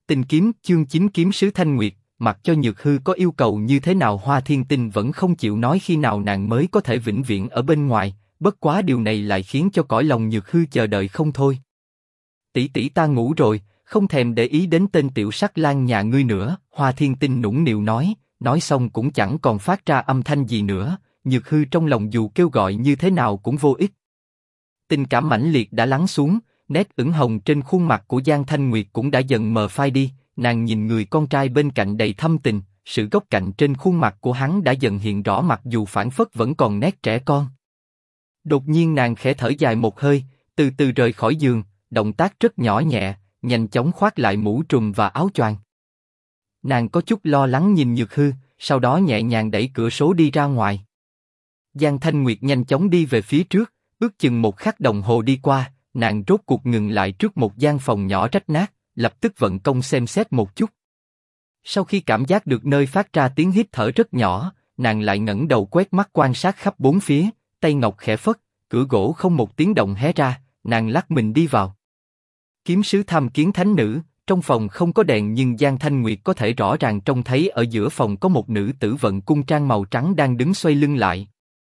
Tinh kiếm chương 9 kiếm sứ Thanh Nguyệt, mặc cho Nhược Hư có yêu cầu như thế nào Hoa Thiên Tinh vẫn không chịu nói khi nào nàng mới có thể vĩnh viễn ở bên ngoài, bất quá điều này lại khiến cho cõi lòng Nhược Hư chờ đợi không thôi. Tỷ tỷ ta ngủ rồi, không thèm để ý đến tên tiểu sắc lang nhà ngươi nữa, Hoa Thiên Tinh nũng nịu nói xong cũng chẳng còn phát ra âm thanh gì nữa, Nhược Hư trong lòng dù kêu gọi như thế nào cũng vô ích. Tình cảm mãnh liệt đã lắng xuống, nét ửng hồng trên khuôn mặt của Giang Thanh Nguyệt cũng đã dần mờ phai đi, nàng nhìn người con trai bên cạnh đầy thâm tình, sự góc cạnh trên khuôn mặt của hắn đã dần hiện rõ mặc dù phảng phất vẫn còn nét trẻ con. Đột nhiên nàng khẽ thở dài một hơi, từ từ rời khỏi giường, động tác rất nhỏ nhẹ, nhanh chóng khoác lại mũ trùm và áo choàng. Nàng có chút lo lắng nhìn Nhược Hư, sau đó nhẹ nhàng đẩy cửa sổ đi ra ngoài. Giang Thanh Nguyệt nhanh chóng đi về phía trước, ước chừng một khắc đồng hồ đi qua, nàng rốt cuộc ngừng lại trước một gian phòng nhỏ rách nát, lập tức vận công xem xét một chút. Sau khi cảm giác được nơi phát ra tiếng hít thở rất nhỏ, nàng lại ngẩng đầu quét mắt quan sát khắp bốn phía, tay ngọc khẽ phất, cửa gỗ không một tiếng động hé ra, nàng lắc mình đi vào. Kiếm sứ tham kiến thánh nữ, trong phòng không có đèn nhưng Giang Thanh Nguyệt có thể rõ ràng trông thấy ở giữa phòng có một nữ tử vận cung trang màu trắng đang đứng xoay lưng lại.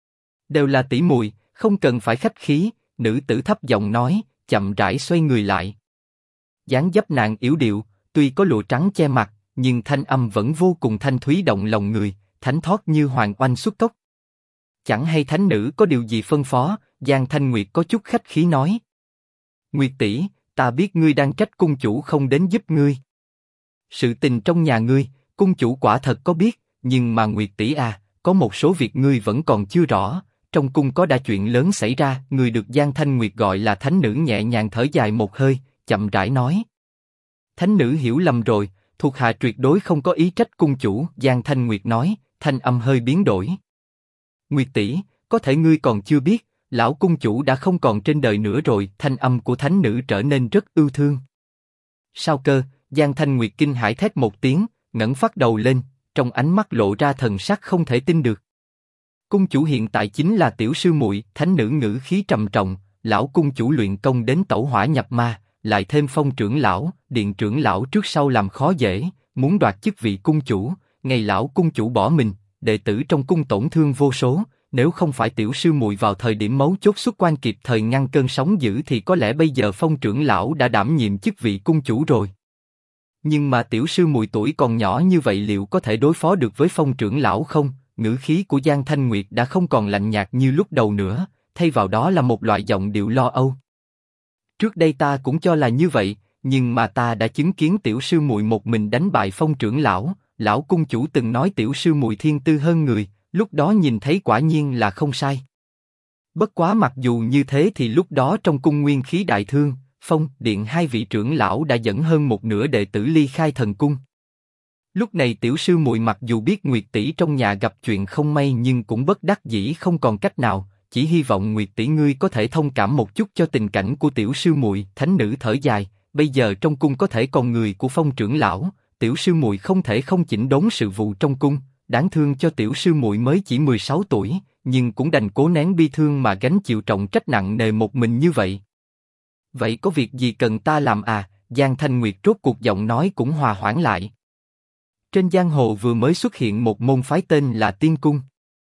Đều là tỷ muội, không cần phải khách khí, nữ tử thấp giọng nói, chậm rãi xoay người lại. Dáng dấp nàng yếu điệu, tuy có lụa trắng che mặt, nhưng thanh âm vẫn vô cùng thanh thúy động lòng người, thánh thót như hoàng oanh xuất cốc. Chẳng hay thánh nữ có điều gì phân phó, Giang Thanh Nguyệt có chút khách khí nói. Nguyệt tỷ, ta biết ngươi đang trách cung chủ không đến giúp ngươi. Sự tình trong nhà ngươi, cung chủ quả thật có biết, nhưng mà Nguyệt tỷ à, có một số việc ngươi vẫn còn chưa rõ. Trong cung có đa chuyện lớn xảy ra, người được Giang Thanh Nguyệt gọi là thánh nữ nhẹ nhàng thở dài một hơi, chậm rãi nói. Thánh nữ hiểu lầm rồi, thuộc hạ tuyệt đối không có ý trách cung chủ, Giang Thanh Nguyệt nói, thanh âm hơi biến đổi. Nguyệt tỷ, có thể ngươi còn chưa biết, lão cung chủ đã không còn trên đời nữa rồi, thanh âm của thánh nữ trở nên rất ưu thương. Sao cơ? Giang Thanh Nguyệt kinh hãi thét một tiếng, ngẩng phát đầu lên, trong ánh mắt lộ ra thần sắc không thể tin được. Cung chủ hiện tại chính là tiểu sư muội, thánh nữ ngữ khí trầm trọng, lão cung chủ luyện công đến tẩu hỏa nhập ma, lại thêm Phong trưởng lão, Điện trưởng lão trước sau làm khó dễ, muốn đoạt chức vị cung chủ, ngày lão cung chủ bỏ mình, đệ tử trong cung tổn thương vô số, nếu không phải tiểu sư muội vào thời điểm mấu chốt xuất quan kịp thời ngăn cơn sóng dữ thì có lẽ bây giờ Phong trưởng lão đã đảm nhiệm chức vị cung chủ rồi. Nhưng mà tiểu sư muội tuổi còn nhỏ như vậy liệu có thể đối phó được với Phong trưởng lão không? Ngữ khí của Giang Thanh Nguyệt đã không còn lạnh nhạt như lúc đầu nữa, thay vào đó là một loại giọng điệu lo âu. Trước đây ta cũng cho là như vậy, nhưng mà ta đã chứng kiến tiểu sư muội một mình đánh bại Phong trưởng lão, lão cung chủ từng nói tiểu sư muội thiên tư hơn người, lúc đó nhìn thấy quả nhiên là không sai. Bất quá mặc dù như thế thì lúc đó trong cung nguyên khí đại thương, Phong, Điện hai vị trưởng lão đã dẫn hơn một nửa đệ tử ly khai thần cung. Lúc này tiểu sư muội mặc dù biết Nguyệt tỷ trong nhà gặp chuyện không may nhưng cũng bất đắc dĩ không còn cách nào, chỉ hy vọng Nguyệt tỷ ngươi có thể thông cảm một chút cho tình cảnh của tiểu sư muội. Thánh nữ thở dài, bây giờ trong cung có thể còn người của Phong trưởng lão, tiểu sư muội không thể không chỉnh đốn sự vụ trong cung, đáng thương cho tiểu sư muội mới chỉ 16 tuổi, nhưng cũng đành cố nén bi thương mà gánh chịu trọng trách nặng nề một mình như vậy. Vậy có việc gì cần ta làm à? Giang Thanh Nguyệt rốt cuộc giọng nói cũng hòa hoãn lại. Trên giang hồ vừa mới xuất hiện một môn phái tên là Tiên Cung.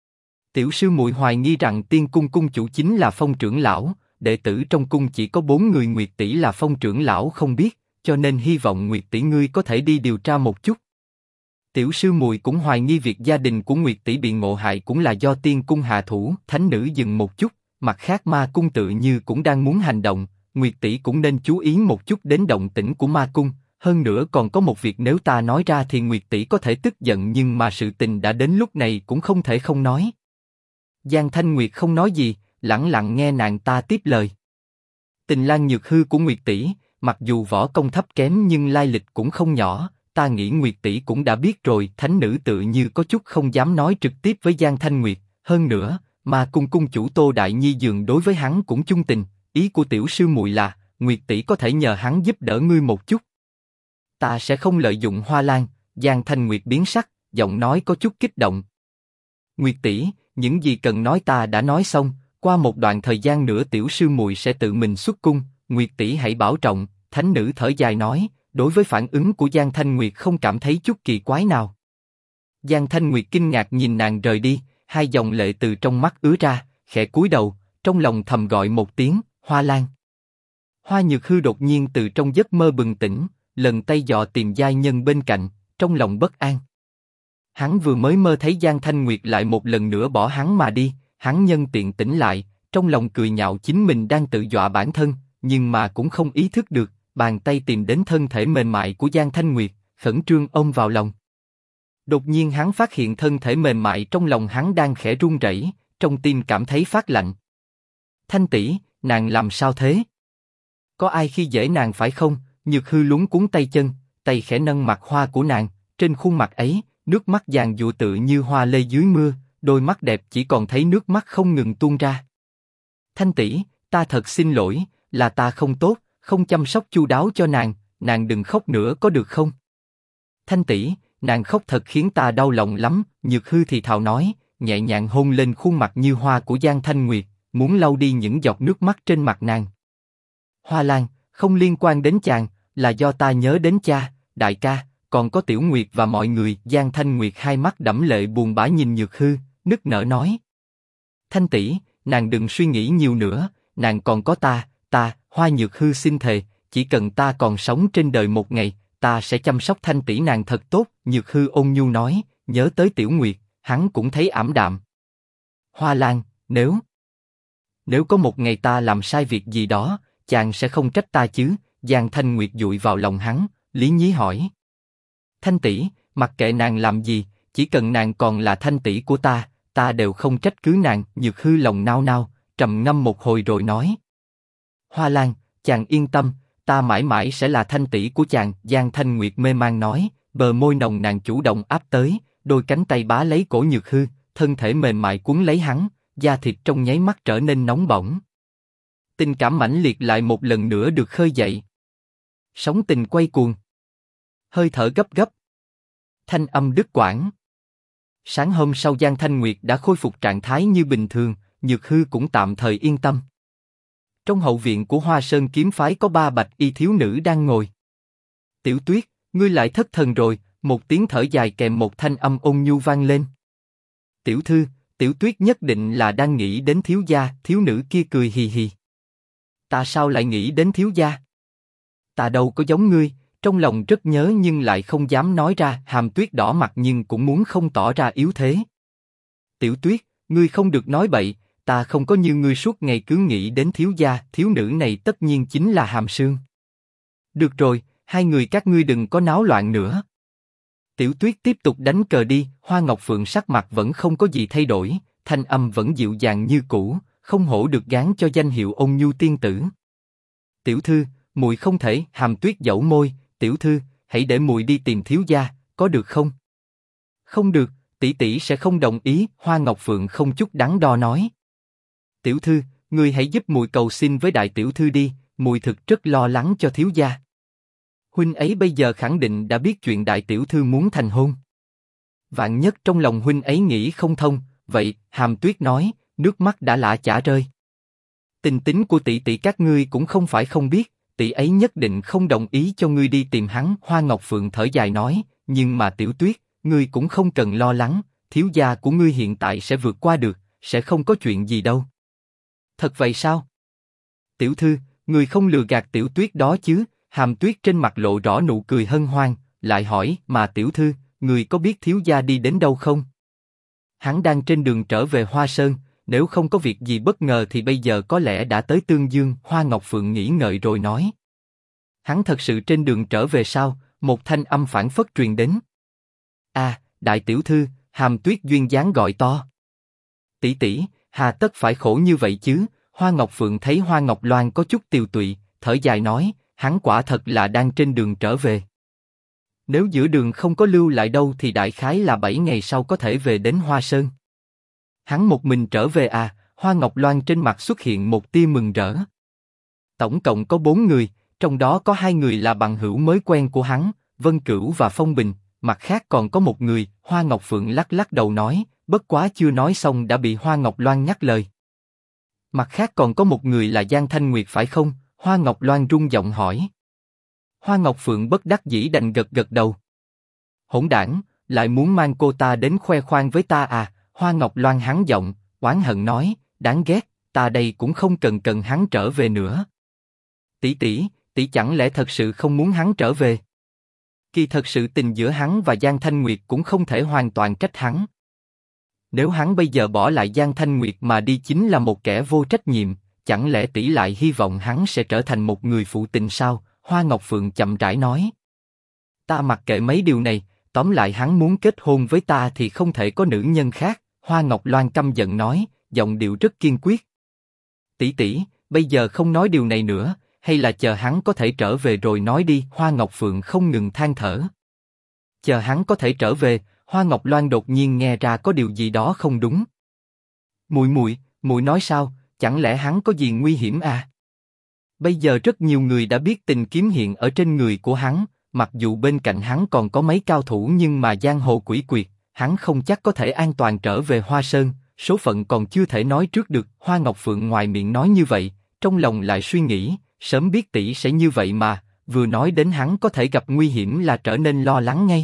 Tiểu sư muội hoài nghi rằng Tiên Cung cung chủ chính là Phong trưởng lão, đệ tử trong cung chỉ có 4 người, Nguyệt tỷ là Phong trưởng lão không biết, cho nên hy vọng Nguyệt tỷ ngươi có thể đi điều tra một chút. Tiểu sư muội cũng hoài nghi việc gia đình của Nguyệt tỷ bị ngộ hại cũng là do Tiên Cung hạ thủ. Thánh nữ dừng một chút, mặt khác Ma Cung tự như cũng đang muốn hành động, Nguyệt tỷ cũng nên chú ý một chút đến động tĩnh của Ma Cung. Hơn nữa còn có một việc nếu ta nói ra thì Nguyệt tỷ có thể tức giận nhưng mà sự tình đã đến lúc này cũng không thể không nói. Giang Thanh Nguyệt không nói gì, lẳng lặng nghe nàng ta tiếp lời. Tình lang Nhược Hư của Nguyệt tỷ, mặc dù võ công thấp kém nhưng lai lịch cũng không nhỏ, ta nghĩ Nguyệt tỷ cũng đã biết rồi. Thánh nữ tự như có chút không dám nói trực tiếp với Giang Thanh Nguyệt. Hơn nữa, mà cung cung chủ Tô Đại Nhi dường đối với hắn cũng chung tình, ý của tiểu sư muội là Nguyệt tỷ có thể nhờ hắn giúp đỡ ngươi một chút. Ta sẽ không lợi dụng Hoa Lan. Giang Thanh Nguyệt biến sắc, giọng nói có chút kích động. Nguyệt tỷ, những gì cần nói ta đã nói xong, qua một đoạn thời gian nữa tiểu sư muội sẽ tự mình xuất cung, Nguyệt tỷ hãy bảo trọng. Thánh nữ thở dài nói, đối với phản ứng của Giang Thanh Nguyệt không cảm thấy chút kỳ quái nào. Giang Thanh Nguyệt kinh ngạc nhìn nàng rời đi, hai dòng lệ từ trong mắt ứa ra, khẽ cúi đầu, trong lòng thầm gọi một tiếng, Hoa Lan. Hoa Nhược Hư đột nhiên từ trong giấc mơ bừng tỉnh, lần tay dò tìm giai nhân bên cạnh, trong lòng bất an. Hắn vừa mới mơ thấy Giang Thanh Nguyệt lại một lần nữa bỏ hắn mà đi, hắn nhân tiện tỉnh lại, trong lòng cười nhạo chính mình đang tự dọa bản thân, nhưng mà cũng không ý thức được, bàn tay tìm đến thân thể mềm mại của Giang Thanh Nguyệt, khẩn trương ôm vào lòng. Đột nhiên hắn phát hiện thân thể mềm mại trong lòng hắn đang khẽ run rẩy, trong tim cảm thấy phát lạnh. Thanh tỷ, nàng làm sao thế? Có ai khi dễ nàng phải không? Nhược Hư luống cuống tay chân, tay khẽ nâng mặt hoa của nàng, trên khuôn mặt ấy, nước mắt giàn giụa tự như hoa lê dưới mưa, đôi mắt đẹp chỉ còn thấy nước mắt không ngừng tuôn ra. Thanh tỷ, ta thật xin lỗi, là ta không tốt, không chăm sóc chu đáo cho nàng đừng khóc nữa có được không? Thanh tỷ, nàng khóc thật khiến ta đau lòng lắm, Nhược Hư thì thào nói, nhẹ nhàng hôn lên khuôn mặt như hoa của Giang Thanh Nguyệt, muốn lau đi những giọt nước mắt trên mặt nàng. Hoa Lan, không liên quan đến chàng, là do ta nhớ đến cha, đại ca, còn có Tiểu Nguyệt và mọi người. Giang Thanh Nguyệt hai mắt đẫm lệ buồn bã nhìn Nhược Hư, nức nở nói. Thanh tỷ, nàng đừng suy nghĩ nhiều nữa, nàng còn có ta, Hoa Nhược Hư xin thề, chỉ cần ta còn sống trên đời một ngày, ta sẽ chăm sóc Thanh tỷ nàng thật tốt. Nhược Hư ôn nhu nói, nhớ tới Tiểu Nguyệt, hắn cũng thấy ảm đạm. Hoa Lan, nếu có một ngày ta làm sai việc gì đó, chàng sẽ không trách ta chứ? Giang Thanh Nguyệt dụi vào lòng hắn, lý nhí hỏi. Thanh tỷ, mặc kệ nàng làm gì, chỉ cần nàng còn là Thanh tỷ của ta đều không trách cứ nàng. Nhược Hư lòng nao nao, trầm ngâm một hồi rồi nói. Hoa Lan, chàng yên tâm, ta mãi mãi sẽ là Thanh tỷ của chàng. Giang Thanh Nguyệt mê man nói, bờ môi nồng nàng chủ động áp tới, đôi cánh tay bá lấy cổ Nhược Hư, thân thể mềm mại cuốn lấy hắn, da thịt trong nháy mắt trở nên nóng bỏng. Tình cảm mãnh liệt lại một lần nữa được khơi dậy. Sóng tình quay cuồng. Hơi thở gấp gấp. Thanh âm đứt quãng. Sáng hôm sau Giang Thanh Nguyệt đã khôi phục trạng thái như bình thường, Nhược Hư cũng tạm thời yên tâm. Trong hậu viện của Hoa Sơn kiếm phái có 3 bạch y thiếu nữ đang ngồi. Tiểu Tuyết, ngươi lại thất thần rồi, một tiếng thở dài kèm một thanh âm ôn nhu vang lên. Tiểu thư, Tiểu Tuyết nhất định là đang nghĩ đến thiếu gia. Thiếu nữ kia cười hì hì. Ta sao lại nghĩ đến thiếu gia? Ta đâu có giống ngươi, trong lòng rất nhớ nhưng lại không dám nói ra. Hàm Tuyết đỏ mặt nhưng cũng muốn không tỏ ra yếu thế. Tiểu Tuyết, ngươi không được nói bậy, ta không có như ngươi suốt ngày cứ nghĩ đến thiếu gia. Thiếu nữ này tất nhiên chính là Hàm Sương. Được rồi, hai người các ngươi đừng có náo loạn nữa. Tiểu Tuyết tiếp tục đánh cờ đi. Hoa Ngọc Phượng sắc mặt vẫn không có gì thay đổi, thanh âm vẫn dịu dàng như cũ, không hổ được gán cho danh hiệu ôn nhu tiên tử. Tiểu thư, muội không thể. Hàm Tuyết dẫu môi, tiểu thư, hãy để muội đi tìm thiếu gia, có được không? Không được, tỷ tỷ sẽ không đồng ý. Hoa Ngọc Phượng không chút đắn đo nói. Tiểu thư, ngươi hãy giúp muội cầu xin với đại tiểu thư đi, muội thực rất lo lắng cho thiếu gia. Huynh ấy bây giờ khẳng định đã biết chuyện đại tiểu thư muốn thành hôn. Vạn nhất trong lòng huynh ấy nghĩ không thông, vậy, Hàm Tuyết nói, nước mắt đã lã chả rơi. Tình tính của tỷ tỷ các ngươi cũng không phải không biết, tỷ ấy nhất định không đồng ý cho ngươi đi tìm hắn. Hoa Ngọc Phượng thở dài nói, nhưng mà Tiểu Tuyết, ngươi cũng không cần lo lắng, thiếu gia của ngươi hiện tại sẽ vượt qua được, sẽ không có chuyện gì đâu. Thật vậy sao? Tiểu thư, ngươi không lừa gạt Tiểu Tuyết đó chứ? Hàm Tuyết trên mặt lộ rõ nụ cười hân hoan, lại hỏi, mà tiểu thư, người có biết thiếu gia đi đến đâu không? Hắn đang trên đường trở về Hoa Sơn, nếu không có việc gì bất ngờ thì bây giờ có lẽ đã tới Tương Dương. Hoa Ngọc Phượng nghĩ ngợi rồi nói. Hắn thật sự trên đường trở về sao? Một thanh âm phảng phất truyền đến. À, đại tiểu thư, Hàm Tuyết duyên dáng gọi to. Tỷ tỷ, hà tất phải khổ như vậy chứ? Hoa Ngọc Phượng thấy Hoa Ngọc Loan có chút tiều tụy, thở dài nói, hắn quả thật là đang trên đường trở về. Nếu giữa đường không có lưu lại đâu thì đại khái là 7 ngày sau có thể về đến Hoa Sơn. Hắn một mình trở về à? Hoa Ngọc Loan trên mặt xuất hiện một tia mừng rỡ. Tổng cộng có 4 người, trong đó có 2 người là bằng hữu mới quen của hắn, Vân Cửu và Phong Bình, mặt khác còn có một người. Hoa Ngọc Phượng lắc lắc đầu nói, bất quá chưa nói xong đã bị Hoa Ngọc Loan nhắc lời. Mặt khác còn có một người là Giang Thanh Nguyệt phải không? Hoa Ngọc Loan rung giọng hỏi. Hoa Ngọc Phượng bất đắc dĩ đành gật gật đầu. Hỗn đản, lại muốn mang cô ta đến khoe khoang với ta à? Hoa Ngọc Loan hắn giọng, oán hận nói, đáng ghét, ta đây cũng không cần hắn trở về nữa. Tỷ chẳng lẽ thật sự không muốn hắn trở về? Kỳ thật sự tình giữa hắn và Giang Thanh Nguyệt cũng không thể hoàn toàn trách hắn. Nếu hắn bây giờ bỏ lại Giang Thanh Nguyệt mà đi chính là một kẻ vô trách nhiệm, chẳng lẽ tỷ lại hy vọng hắn sẽ trở thành một người phụ tình sao? Hoa Ngọc Phượng chậm rãi nói. Ta mặc kệ mấy điều này, tóm lại hắn muốn kết hôn với ta thì không thể có nữ nhân khác. Hoa Ngọc Loan căm giận nói, giọng điệu rất kiên quyết. Tỷ, bây giờ không nói điều này nữa, hay là chờ hắn có thể trở về rồi nói đi. Hoa Ngọc Phượng không ngừng than thở. Chờ hắn có thể trở về. Hoa Ngọc Loan đột nhiên nghe ra có điều gì đó không đúng. Muội nói sao? Chẳng lẽ hắn có gì nguy hiểm à? Bây giờ rất nhiều người đã biết tình kiếm hiện ở trên người của hắn, mặc dù bên cạnh hắn còn có mấy cao thủ nhưng mà giang hồ quỷ quyệt, hắn không chắc có thể an toàn trở về Hoa Sơn, số phận còn chưa thể nói trước được. Hoa Ngọc Phượng ngoài miệng nói như vậy, trong lòng lại suy nghĩ, sớm biết tỷ sẽ như vậy mà, vừa nói đến hắn có thể gặp nguy hiểm là trở nên lo lắng ngay.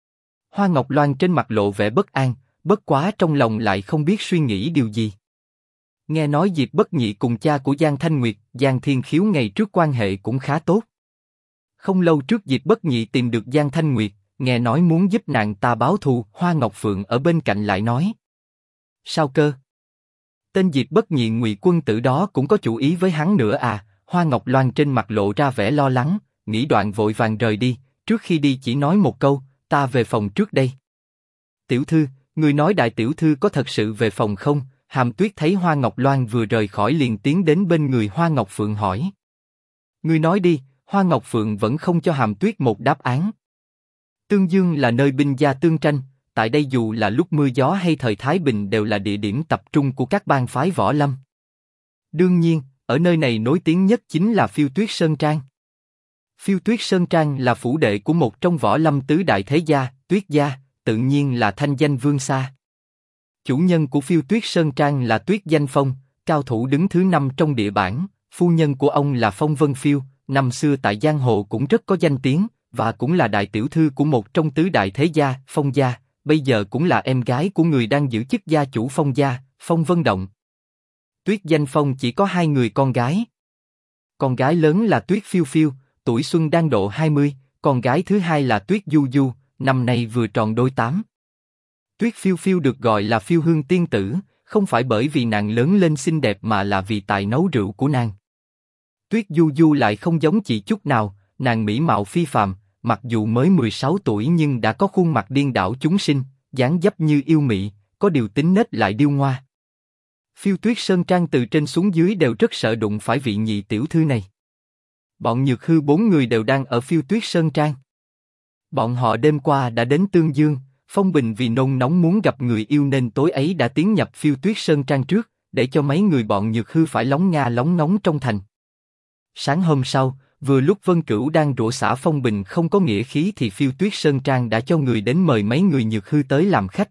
Hoa Ngọc Loan trên mặt lộ vẻ bất an, bất quá trong lòng lại không biết suy nghĩ điều gì. Nghe nói Diệp Bất Nhị cùng cha của Giang Thanh Nguyệt, Giang Thiên Khiếu ngày trước quan hệ cũng khá tốt. Không lâu trước Diệp Bất Nhị tìm được Giang Thanh Nguyệt, nghe nói muốn giúp nàng ta báo thù. Hoa Ngọc Phượng ở bên cạnh lại nói. Sao cơ? Tên Diệp Bất Nhị Ngụy quân tử đó cũng có chủ ý với hắn nữa à? Hoa Ngọc Loan trên mặt lộ ra vẻ lo lắng, nghĩ đoạn vội vàng rời đi, trước khi đi chỉ nói một câu, ta về phòng trước đây. Tiểu thư, người nói đại tiểu thư có thật sự về phòng không? Hàm Tuyết thấy Hoa Ngọc Loan vừa rời khỏi liền tiến đến bên người Hoa Ngọc Phượng hỏi. Ngươi nói đi. Hoa Ngọc Phượng vẫn không cho Hàm Tuyết một đáp án. Tương Dương là nơi binh gia tương tranh, tại đây dù là lúc mưa gió hay thời Thái Bình đều là địa điểm tập trung của các bang phái võ lâm. Đương nhiên, ở nơi này nổi tiếng nhất chính là Phiêu Tuyết Sơn Trang. Phiêu Tuyết Sơn Trang là phủ đệ của một trong võ lâm tứ đại thế gia, Tuyết gia, tự nhiên là thanh danh vương xa. Chủ nhân của Phiêu Tuyết Sơn Trang là Tuyết Danh Phong, cao thủ đứng thứ 5 trong địa bảng. Phu nhân của ông là Phong Vân Phiêu, năm xưa tại giang hồ cũng rất có danh tiếng, và cũng là đại tiểu thư của một trong tứ đại thế gia, Phong gia, bây giờ cũng là em gái của người đang giữ chức gia chủ Phong gia, Phong Vân Động. Tuyết Danh Phong chỉ có 2 người con gái. Con gái lớn là Tuyết Phiêu Phiêu, tuổi xuân đang độ 20, con gái thứ hai là Tuyết Du Du, năm nay vừa tròn đôi 8. Tuyết Phiêu Phiêu được gọi là Phiêu Hương tiên tử, không phải bởi vì nàng lớn lên xinh đẹp mà là vì tài nấu rượu của nàng. Tuyết Du Du lại không giống chị chút nào, nàng mỹ mạo phi phàm, mặc dù mới 16 tuổi nhưng đã có khuôn mặt điên đảo chúng sinh, dáng dấp như yêu mị, có điều tính nết lại điêu ngoa. Phiêu Tuyết Sơn Trang từ trên xuống dưới đều rất sợ đụng phải vị nhị tiểu thư này. Bọn Nhược Hư 4 người đều đang ở Phiêu Tuyết Sơn Trang. Bọn họ đêm qua đã đến Tương Dương, Phong Bình vì nôn nóng muốn gặp người yêu nên tối ấy đã tiến nhập Phiêu Tuyết Sơn Trang trước, để cho mấy người bọn Nhược Hư phải lóng nga lóng ngóng trong thành. Sáng hôm sau, vừa lúc Vân Cửu đang rủa xả Phong Bình không có nghĩa khí thì Phiêu Tuyết Sơn Trang đã cho người đến mời mấy người Nhược Hư tới làm khách.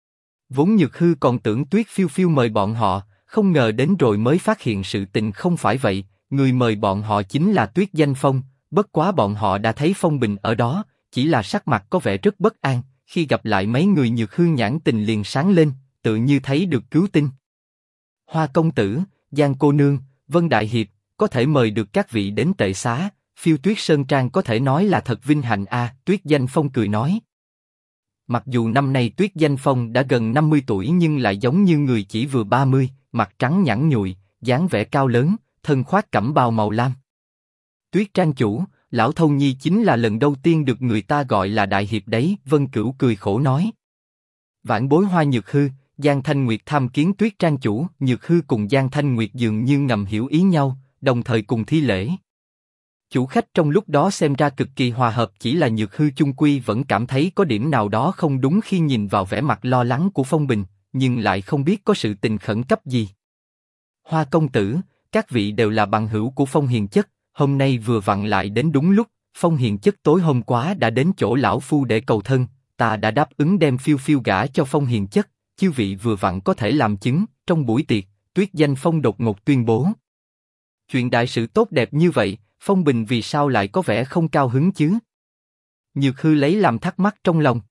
Vốn Nhược Hư còn tưởng Tuyết Phiêu Phiêu mời bọn họ, không ngờ đến rồi mới phát hiện sự tình không phải vậy, người mời bọn họ chính là Tuyết Danh Phong, bất quá bọn họ đã thấy Phong Bình ở đó, chỉ là sắc mặt có vẻ rất bất an, khi gặp lại mấy người Nhược Hư nhãn tình liền sáng lên, tự như thấy được cứu tinh. Hoa công tử, Giang cô nương, Vân Đại Hiệp, có thể mời được các vị đến tệ xá, Phiêu Tuyết Sơn Trang có thể nói là thật vinh hạnh a. Tuyết Danh Phong cười nói. Mặc dù năm nay Tuyết Danh Phong đã gần 50 tuổi nhưng lại giống như người chỉ vừa 30, mặt trắng nhẵn nhụi, dáng vẻ cao lớn, thân khoác cẩm bào màu lam. Tuyết Trang chủ, lão Thâu Nhi chính là lần đầu tiên được người ta gọi là đại hiệp đấy. Vân Cửu cười khổ nói. Vãn bối Hoa Nhược Hư, Giang Thanh Nguyệt tham kiến Tuyết Trang chủ. Nhược Hư cùng Giang Thanh Nguyệt dường như ngầm hiểu ý nhau, đồng thời cùng thi lễ. Chủ khách trong lúc đó xem ra cực kỳ hòa hợp, chỉ là Nhược Hư chung quy vẫn cảm thấy có điểm nào đó không đúng khi nhìn vào vẻ mặt lo lắng của Phong Bình, nhưng lại không biết có sự tình khẩn cấp gì. Hoa công tử, các vị đều là bằng hữu của Phong Hiền Chất, hôm nay vừa vặn lại đến đúng lúc. Phong Hiền Chất tối hôm qua đã đến chỗ lão phu để cầu thân, ta đã đáp ứng đem Phiêu Phiêu gả cho Phong Hiền Chất, chư vị vừa vặn có thể làm chứng. Trong buổi tiệc, Tuyết Danh Phong đột ngột tuyên bố. Chuyện đại sự tốt đẹp như vậy, Phong Bình vì sao lại có vẻ không cao hứng chứ? Nhược Hư lấy làm thắc mắc trong lòng.